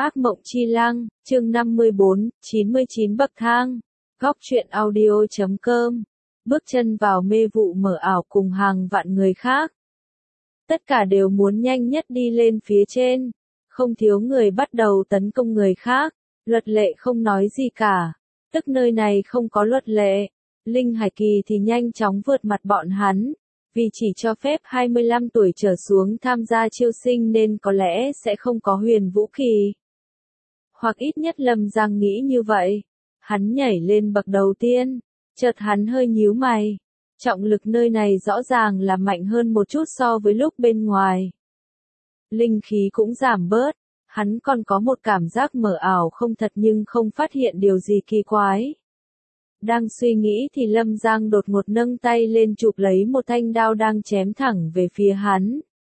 Ác mộng chi lăng, chương 54, 99 bậc thang. Góc truyện audio.com. Bước chân vào mê vụ mờ ảo cùng hàng vạn người khác. Tất cả đều muốn nhanh nhất đi lên phía trên. Không thiếu người bắt đầu tấn công người khác. Luật lệ không nói gì cả. Tức nơi này không có luật lệ. Linh Hải Kỳ thì nhanh chóng vượt mặt bọn hắn. Vì chỉ cho phép 25 tuổi trở xuống tham gia chiêu sinh nên có lẽ sẽ không có Huyền Vũ Kỳ. Hoặc ít nhất Lâm Giang nghĩ như vậy. Hắn nhảy lên bậc đầu tiên. Chợt hắn hơi nhíu mày. Trọng lực nơi này rõ ràng là mạnh hơn một chút so với lúc bên ngoài. Linh khí cũng giảm bớt. Hắn còn có một cảm giác mờ ảo không thật nhưng không phát hiện điều gì kỳ quái. Đang suy nghĩ thì Lâm Giang đột ngột nâng tay lên chụp lấy một thanh đao đang chém thẳng về phía hắn.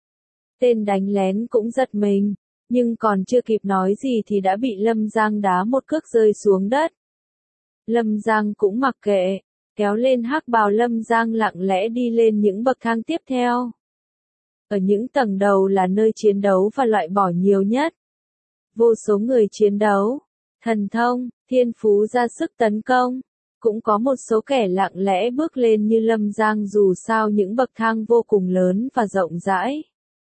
Tên đánh lén cũng giật mình, nhưng còn chưa kịp nói gì thì đã bị Lâm Giang đá một cước rơi xuống đất. Lâm Giang cũng mặc kệ, kéo lên hắc bào Lâm Giang lặng lẽ đi lên những bậc thang tiếp theo. Ở những tầng đầu là nơi chiến đấu và loại bỏ nhiều nhất. Vô số người chiến đấu, thần thông, thiên phú ra sức tấn công. Cũng có một số kẻ lặng lẽ bước lên như Lâm Giang dù sao những bậc thang vô cùng lớn và rộng rãi.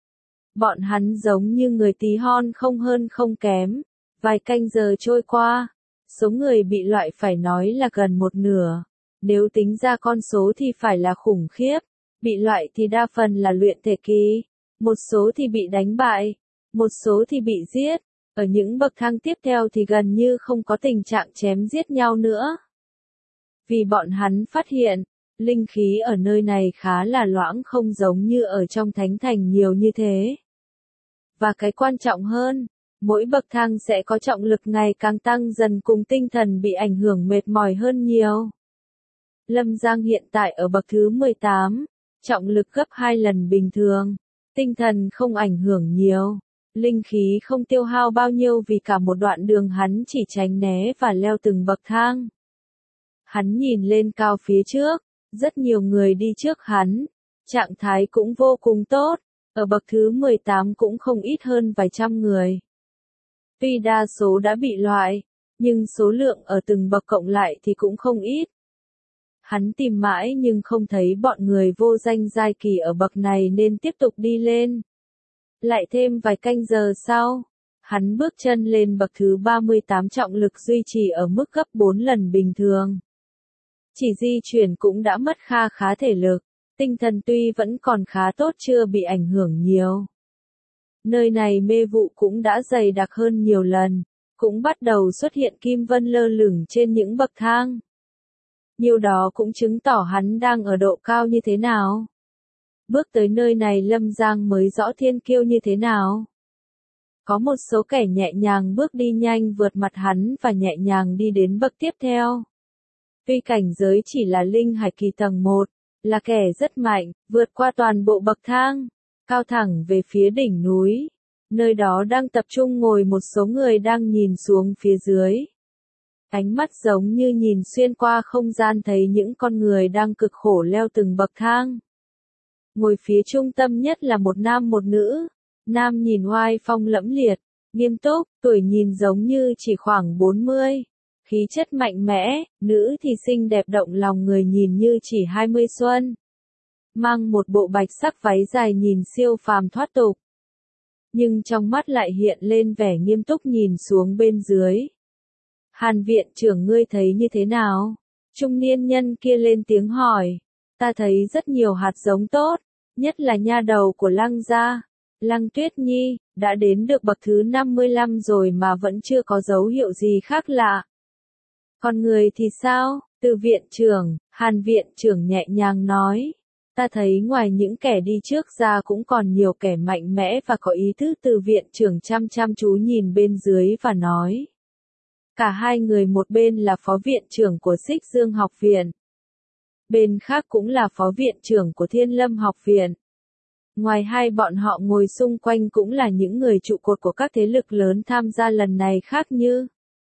Bọn hắn giống như người tí hon không hơn không kém. Vài canh giờ trôi qua, số người bị loại phải nói là gần một nửa. Nếu tính ra con số thì phải là khủng khiếp. Bị loại thì đa phần là luyện thể kỳ. Một số thì bị đánh bại. Một số thì bị giết. Ở những bậc thang tiếp theo thì gần như không có tình trạng chém giết nhau nữa. Vì bọn hắn phát hiện, linh khí ở nơi này khá là loãng không giống như ở trong thánh thành nhiều như thế. Và cái quan trọng hơn, mỗi bậc thang sẽ có trọng lực ngày càng tăng dần cùng tinh thần bị ảnh hưởng mệt mỏi hơn nhiều. Lâm Giang hiện tại ở bậc thứ 18, trọng lực gấp 2 lần bình thường, tinh thần không ảnh hưởng nhiều, linh khí không tiêu hao bao nhiêu vì cả một đoạn đường hắn chỉ tránh né và leo từng bậc thang. Hắn nhìn lên cao phía trước, rất nhiều người đi trước hắn, trạng thái cũng vô cùng tốt, ở bậc thứ 18 cũng không ít hơn vài trăm người. Tuy đa số đã bị loại, nhưng số lượng ở từng bậc cộng lại thì cũng không ít. Hắn tìm mãi nhưng không thấy bọn người vô danh giai kỳ ở bậc này nên tiếp tục đi lên. Lại thêm vài canh giờ sau, hắn bước chân lên bậc thứ 38 trọng lực duy trì ở mức gấp 4 lần bình thường. Chỉ di chuyển cũng đã mất kha khá thể lực, tinh thần tuy vẫn còn khá tốt chưa bị ảnh hưởng nhiều. Nơi này mê vụ cũng đã dày đặc hơn nhiều lần, cũng bắt đầu xuất hiện kim vân lơ lửng trên những bậc thang. Điều đó cũng chứng tỏ hắn đang ở độ cao như thế nào. Bước tới nơi này Lâm Giang mới rõ thiên kiêu như thế nào. Có một số kẻ nhẹ nhàng bước đi nhanh vượt mặt hắn và nhẹ nhàng đi đến bậc tiếp theo. Tuy cảnh giới chỉ là Linh Hải Kỳ tầng 1, là kẻ rất mạnh, vượt qua toàn bộ bậc thang, cao thẳng về phía đỉnh núi. Nơi đó đang tập trung ngồi một số người đang nhìn xuống phía dưới. Ánh mắt giống như nhìn xuyên qua không gian thấy những con người đang cực khổ leo từng bậc thang. Ngồi phía trung tâm nhất là một nam một nữ. Nam nhìn oai phong lẫm liệt, nghiêm túc, tuổi nhìn giống như chỉ khoảng 40. Khí chất mạnh mẽ, nữ thì xinh đẹp động lòng người nhìn như chỉ 20 xuân. Mang một bộ bạch sắc váy dài nhìn siêu phàm thoát tục. Nhưng trong mắt lại hiện lên vẻ nghiêm túc nhìn xuống bên dưới. Hàn viện trưởng ngươi thấy như thế nào? Trung niên nhân kia lên tiếng hỏi. Ta thấy rất nhiều hạt giống tốt, nhất là nha đầu của Lăng gia. Lăng Tuyết Nhi, đã đến được bậc thứ 55 rồi mà vẫn chưa có dấu hiệu gì khác lạ. Còn người thì sao? Từ viện trưởng, Hàn viện trưởng nhẹ nhàng nói. Ta thấy ngoài những kẻ đi trước ra cũng còn nhiều kẻ mạnh mẽ và có ý thức. Từ viện trưởng chăm chú nhìn bên dưới và nói. Cả hai người một bên là phó viện trưởng của Xích Dương học viện. Bên khác cũng là phó viện trưởng của Thiên Lâm học viện. Ngoài hai bọn họ ngồi xung quanh cũng là những người trụ cột của các thế lực lớn tham gia lần này khác như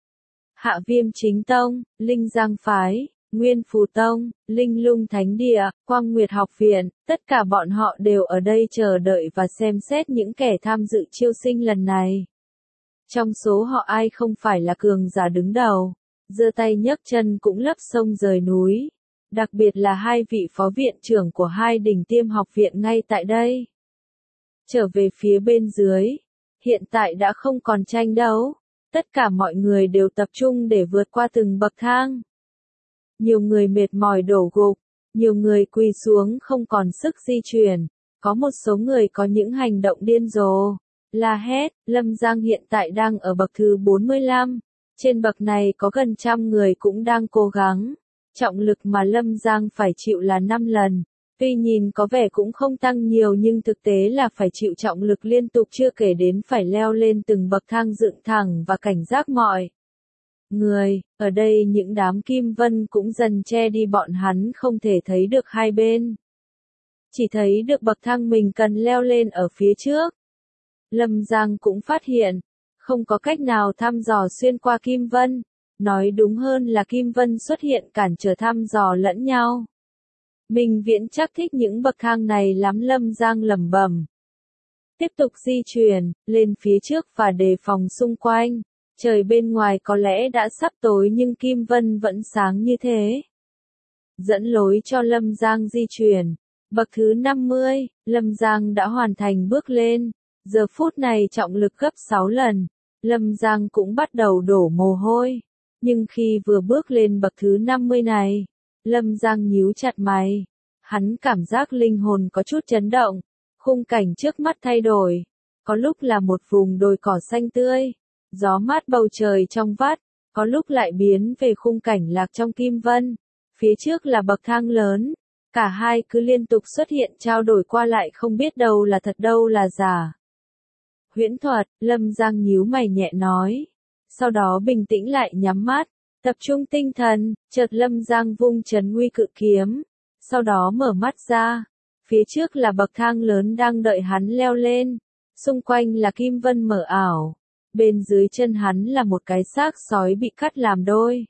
Hạ Viêm Chính Tông, Linh Giang Phái, Nguyên Phù Tông, Linh Lung Thánh Địa, Quang Nguyệt Học Viện, tất cả bọn họ đều ở đây chờ đợi và xem xét những kẻ tham dự chiêu sinh lần này. Trong số họ ai không phải là cường giả đứng đầu, giơ tay nhấc chân cũng lấp sông rời núi. Đặc biệt là hai vị phó viện trưởng của hai đỉnh tiêm học viện ngay tại đây. Trở về phía bên dưới, hiện tại đã không còn tranh đấu. Tất cả mọi người đều tập trung để vượt qua từng bậc thang. Nhiều người mệt mỏi đổ gục, nhiều người quỳ xuống không còn sức di chuyển. Có một số người có những hành động điên rồ, la hét. Lâm Giang hiện tại đang ở bậc thứ 45. Trên bậc này có gần 100 người cũng đang cố gắng. Trọng lực mà Lâm Giang phải chịu là 5 lần. Tuy nhìn có vẻ cũng không tăng nhiều nhưng thực tế là phải chịu trọng lực liên tục, chưa kể đến phải leo lên từng bậc thang dựng thẳng và cảnh giác mọi người. Ở đây những đám kim vân cũng dần che đi bọn hắn không thể thấy được hai bên. Chỉ thấy được bậc thang mình cần leo lên ở phía trước. Lâm Giang cũng phát hiện, không có cách nào thăm dò xuyên qua kim vân. Nói đúng hơn là kim vân xuất hiện cản trở thăm dò lẫn nhau. Minh Viễn chắc thích những bậc thang này lắm, Lâm Giang lẩm bẩm. Tiếp tục di chuyển, lên phía trước và đề phòng xung quanh. Trời bên ngoài có lẽ đã sắp tối nhưng kim vân vẫn sáng như thế. Dẫn lối cho Lâm Giang di chuyển. Bậc thứ 50, Lâm Giang đã hoàn thành bước lên. Giờ phút này trọng lực gấp 6 lần. Lâm Giang cũng bắt đầu đổ mồ hôi. Nhưng khi vừa bước lên bậc thứ 50 này, Lâm Giang nhíu chặt mày. Hắn cảm giác linh hồn có chút chấn động. Khung cảnh trước mắt thay đổi. Có lúc là một vùng đồi cỏ xanh tươi, gió mát bầu trời trong vắt. Có lúc lại biến về khung cảnh lạc trong kim vân. Phía trước là bậc thang lớn. Cả hai cứ liên tục xuất hiện trao đổi qua lại, không biết đâu là thật đâu là giả. Huyễn thuật, Lâm Giang nhíu mày nhẹ nói. Sau đó bình tĩnh lại nhắm mắt, tập trung tinh thần. Chợt Lâm Giang vung trấn nguy cự kiếm. Sau đó mở mắt ra. Phía trước là bậc thang lớn đang đợi hắn leo lên. Xung quanh là kim vân mờ ảo. Bên dưới chân hắn là một cái xác sói bị cắt làm đôi.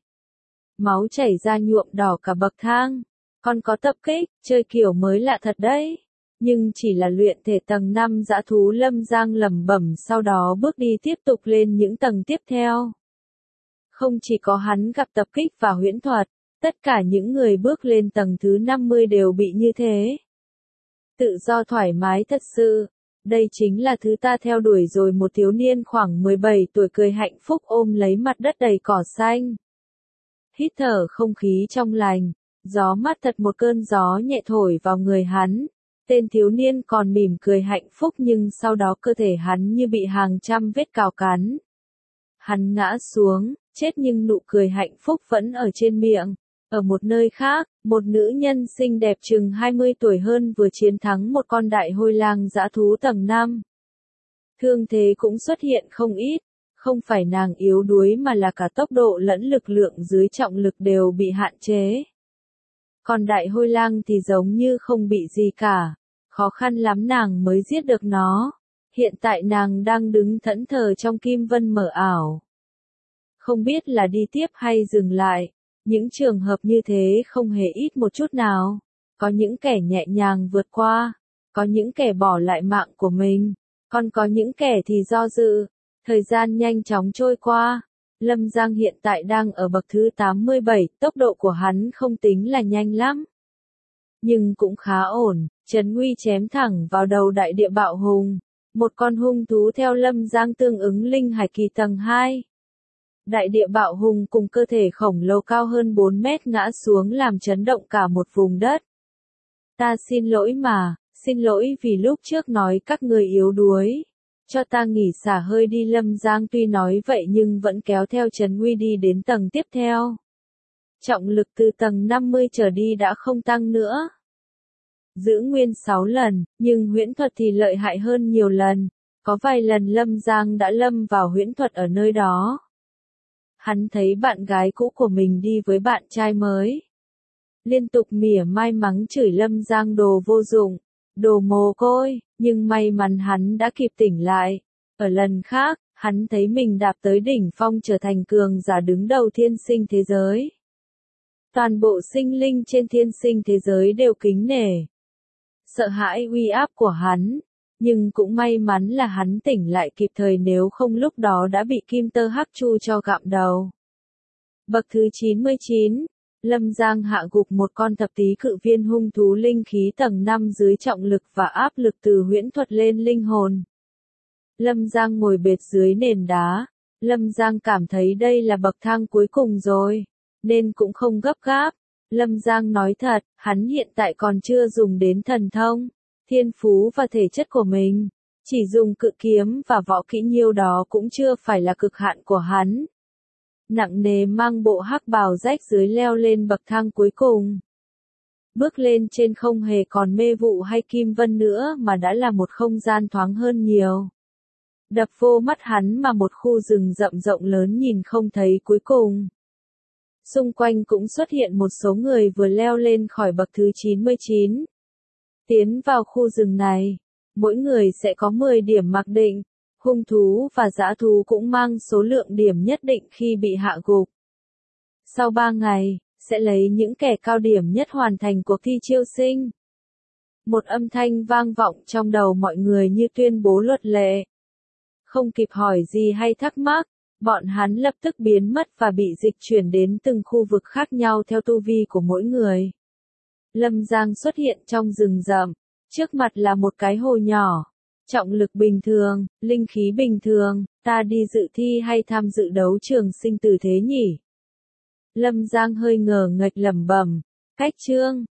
Máu chảy ra nhuộm đỏ cả bậc thang. Còn có tập kích, chơi kiểu mới lạ thật đấy. Nhưng chỉ là luyện thể tầng 5 dã thú, Lâm Giang lẩm bẩm, sau đó bước đi tiếp tục lên những tầng tiếp theo. Không chỉ có hắn gặp tập kích và huyễn thuật, tất cả những người bước lên tầng thứ 50 đều bị như thế. Tự do thoải mái thật sự. Đây chính là thứ ta theo đuổi rồi, một thiếu niên khoảng 17 tuổi cười hạnh phúc ôm lấy mặt đất đầy cỏ xanh. Hít thở không khí trong lành, gió mát thật, một cơn gió nhẹ thổi vào người hắn. Tên thiếu niên còn mỉm cười hạnh phúc nhưng sau đó cơ thể hắn như bị hàng trăm vết cào cắn. Hắn ngã xuống, chết nhưng nụ cười hạnh phúc vẫn ở trên miệng. Ở một nơi khác, một nữ nhân xinh đẹp chừng 20 tuổi hơn vừa chiến thắng một con đại hôi lang dã thú tầng 5. Thương thế cũng xuất hiện không ít, không phải nàng yếu đuối mà là cả tốc độ lẫn lực lượng dưới trọng lực đều bị hạn chế. Còn đại hôi lang thì giống như không bị gì cả, khó khăn lắm nàng mới giết được nó. Hiện tại nàng đang đứng thẫn thờ trong kim vân mờ ảo. Không biết là đi tiếp hay dừng lại. Những trường hợp như thế không hề ít một chút nào. Có những kẻ nhẹ nhàng vượt qua, có những kẻ bỏ lại mạng của mình, còn có những kẻ thì do dự. Thời gian nhanh chóng trôi qua. Lâm Giang hiện tại đang ở bậc thứ 87, tốc độ của hắn không tính là nhanh lắm. Nhưng cũng khá ổn, trấn nguy chém thẳng vào đầu đại địa bạo hùng. Một con hung thú theo Lâm Giang tương ứng linh hải kỳ tầng 2. Đại địa bạo hùng cùng cơ thể khổng lồ cao hơn 4 mét ngã xuống làm chấn động cả một vùng đất. Ta xin lỗi mà, xin lỗi vì lúc trước nói các người yếu đuối. Cho ta nghỉ xả hơi đi. Lâm Giang tuy nói vậy nhưng vẫn kéo theo trấn nguy đi đến tầng tiếp theo. Trọng lực từ tầng 50 trở đi đã không tăng nữa. Giữ nguyên 6 lần, nhưng huyễn thuật thì lợi hại hơn nhiều lần. Có vài lần Lâm Giang đã lâm vào huyễn thuật ở nơi đó. Hắn thấy bạn gái cũ của mình đi với bạn trai mới. Liên tục mỉa mai mắng chửi Lâm Giang đồ vô dụng, đồ mồ côi, nhưng may mắn hắn đã kịp tỉnh lại. Ở lần khác, hắn thấy mình đạp tới đỉnh phong trở thành cường giả đứng đầu thiên sinh thế giới. Toàn bộ sinh linh trên thiên sinh thế giới đều kính nể. Sợ hãi uy áp của hắn. Nhưng cũng may mắn là hắn tỉnh lại kịp thời, nếu không lúc đó đã bị Kim Tơ Hắc Chu cho gặm đầu. Bậc thứ 99, Lâm Giang hạ gục một con thập tý cự viên hung thú linh khí tầng 5 dưới trọng lực và áp lực từ huyễn thuật lên linh hồn. Lâm Giang ngồi bệt dưới nền đá. Lâm Giang cảm thấy đây là bậc thang cuối cùng rồi, nên cũng không gấp gáp. Lâm Giang nói thật, hắn hiện tại còn chưa dùng đến thần thông, thiên phú và thể chất của mình. Chỉ dùng cự kiếm và võ kỹ nhiêu đó cũng chưa phải là cực hạn của hắn. Nặng nề mang bộ hắc bào rách dưới leo lên bậc thang cuối cùng. Bước lên trên không hề còn mê vụ hay kim vân nữa mà đã là một không gian thoáng hơn nhiều. Đập vô mắt hắn mà một khu rừng rậm rộng lớn nhìn không thấy cuối cùng. Xung quanh cũng xuất hiện một số người vừa leo lên khỏi bậc thứ 99. Tiến vào khu rừng này, mỗi người sẽ có 10 điểm mặc định. Hung thú và dã thú cũng mang số lượng điểm nhất định khi bị hạ gục. Sau 3 ngày, sẽ lấy những kẻ cao điểm nhất hoàn thành cuộc thi chiêu sinh. Một âm thanh vang vọng trong đầu mọi người như tuyên bố luật lệ. Không kịp hỏi gì hay thắc mắc, bọn hắn lập tức biến mất và bị dịch chuyển đến từng khu vực khác nhau theo tu vi của mỗi người. Lâm Giang xuất hiện trong rừng rậm, trước mặt là một cái hồ nhỏ. Trọng lực bình thường, linh khí bình thường, ta đi dự thi hay tham dự đấu trường sinh tử thế nhỉ? Lâm Giang hơi ngờ nghệch lẩm bẩm, cách chương,